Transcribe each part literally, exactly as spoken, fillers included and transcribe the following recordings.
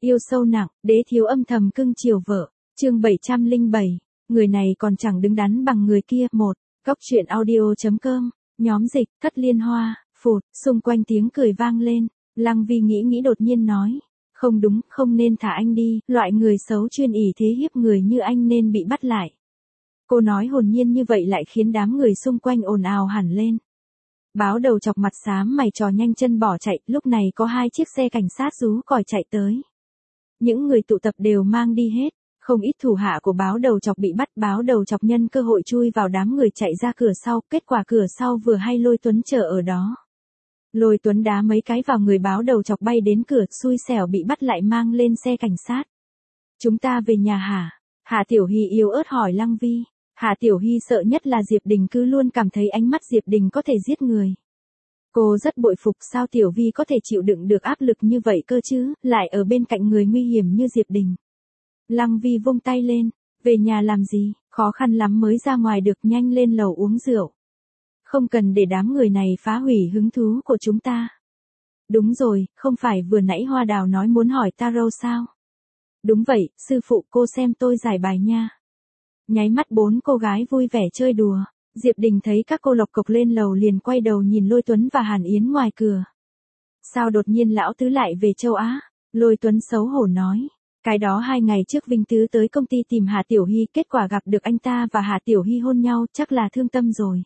Yêu sâu nặng, đế thiếu âm thầm cưng chiều vợ. Chương bảy trăm lẻ bảy, người này còn chẳng đứng đắn bằng người kia. Một, Góc truyện audio chấm com, nhóm dịch, Thất Liên Hoa, phụt, xung quanh tiếng cười vang lên. Lăng Vi nghĩ nghĩ đột nhiên nói, không đúng, không nên thả anh đi, loại người xấu chuyên ỷ thế hiếp người như anh nên bị bắt lại. Cô nói hồn nhiên như vậy lại khiến đám người xung quanh ồn ào hẳn lên. Báo đầu chọc mặt xám mày trò nhanh chân bỏ chạy, lúc này có hai chiếc xe cảnh sát rú còi chạy tới. Những người tụ tập đều mang đi hết, không ít thủ hạ của báo đầu chọc bị bắt. Báo đầu chọc nhân cơ hội chui vào đám người chạy ra cửa sau, kết quả cửa sau vừa hay Lôi Tuấn chờ ở đó. Lôi Tuấn đá mấy cái vào người báo đầu chọc bay đến cửa, xui xẻo bị bắt lại mang lên xe cảnh sát. Chúng ta về nhà hả? Hà Tiểu Hy yếu ớt hỏi Lăng Vi. Hà Tiểu Hy sợ nhất là Diệp Đình, cứ luôn cảm thấy ánh mắt Diệp Đình có thể giết người. Cô rất bội phục sao Tiểu Vi có thể chịu đựng được áp lực như vậy cơ chứ, lại ở bên cạnh người nguy hiểm như Diệp Đình. Lăng Vi vung tay lên, về nhà làm gì, khó khăn lắm mới ra ngoài được, nhanh lên lầu uống rượu. Không cần để đám người này phá hủy hứng thú của chúng ta. Đúng rồi, không phải vừa nãy Hoa Đào nói muốn hỏi tarot sao? Đúng vậy, sư phụ cô xem tôi giải bài nha. Nháy mắt bốn cô gái vui vẻ chơi đùa. Diệp Đình thấy các cô lộc cộc lên lầu liền quay đầu nhìn Lôi Tuấn và Hàn Yến ngoài cửa. Sao đột nhiên lão tứ lại về châu Á? Lôi Tuấn xấu hổ nói. Cái đó hai ngày trước Vinh Tứ tới công ty tìm Hà Tiểu Hy, kết quả gặp được anh ta và Hà Tiểu Hy hôn nhau, chắc là thương tâm rồi.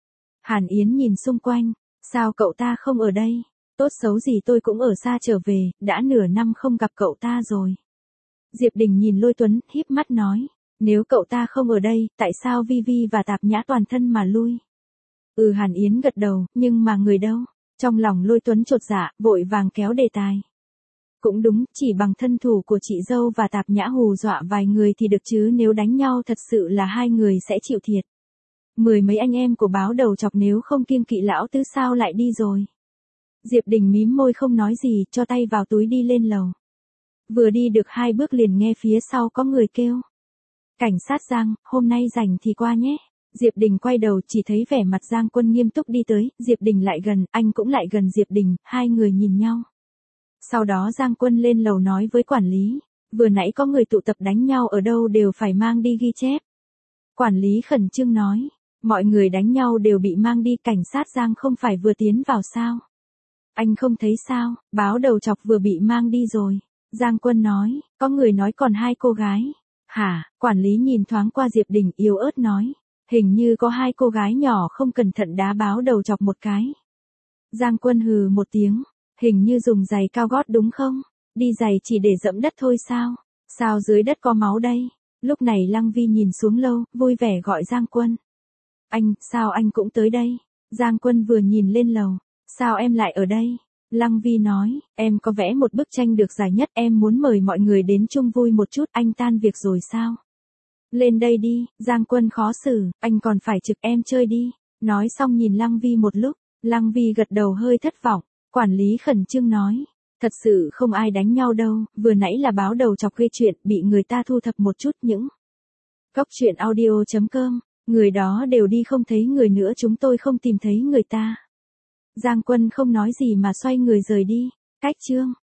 Hàn Yến nhìn xung quanh, sao cậu ta không ở đây? Tốt xấu gì tôi cũng ở xa trở về, đã nửa năm không gặp cậu ta rồi. Diệp Đình nhìn Lôi Tuấn, híp mắt nói. Nếu cậu ta không ở đây, tại sao Vi Vi và Tạp Nhã toàn thân mà lui? Ừ, Hàn Yến gật đầu, nhưng mà người đâu? Trong lòng Lôi Tuấn chột dạ, vội vàng kéo đề tài. Cũng đúng, chỉ bằng thân thủ của chị dâu và Tạp Nhã hù dọa vài người thì được chứ nếu đánh nhau thật sự là hai người sẽ chịu thiệt. Mười mấy anh em của báo đầu chọc nếu không kiêng kỵ lão tứ sao lại đi rồi? Diệp Đình mím môi không nói gì, cho tay vào túi đi lên lầu. Vừa đi được hai bước liền nghe phía sau có người kêu. Cảnh sát Giang, hôm nay rảnh thì qua nhé. Diệp Đình quay đầu chỉ thấy vẻ mặt Giang Quân nghiêm túc đi tới, Diệp Đình lại gần, anh cũng lại gần Diệp Đình, hai người nhìn nhau. Sau đó Giang Quân lên lầu nói với quản lý, vừa nãy có người tụ tập đánh nhau ở đâu đều phải mang đi ghi chép. Quản lý khẩn trương nói, mọi người đánh nhau đều bị mang đi, cảnh sát Giang không phải vừa tiến vào sao? Anh không thấy sao, báo đầu chọc vừa bị mang đi rồi. Giang Quân nói, có người nói còn hai cô gái. Hả, quản lý nhìn thoáng qua Diệp Đình yếu ớt nói, hình như có hai cô gái nhỏ không cẩn thận đá báo đầu chọc một cái. Giang Quân hừ một tiếng, hình như dùng giày cao gót đúng không? Đi giày chỉ để dẫm đất thôi sao? Sao dưới đất có máu đây? Lúc này Lăng Vi nhìn xuống lâu, vui vẻ gọi Giang Quân. Anh, sao anh cũng tới đây? Giang Quân vừa nhìn lên lầu, sao em lại ở đây? Lăng Vi nói, em có vẽ một bức tranh được giải nhất, em muốn mời mọi người đến chung vui một chút, anh tan việc rồi sao? Lên đây đi, Giang Quân khó xử, anh còn phải trực, em chơi đi. Nói xong nhìn Lăng Vi một lúc, Lăng Vi gật đầu hơi thất vọng, quản lý khẩn trương nói, thật sự không ai đánh nhau đâu, vừa nãy là báo đầu chọc gây chuyện, bị người ta thu thập một chút những. Góc truyện audio chấm com, người đó đều đi không thấy người nữa, chúng tôi không tìm thấy người ta. Giang Quân không nói gì mà xoay người rời đi. Cách chương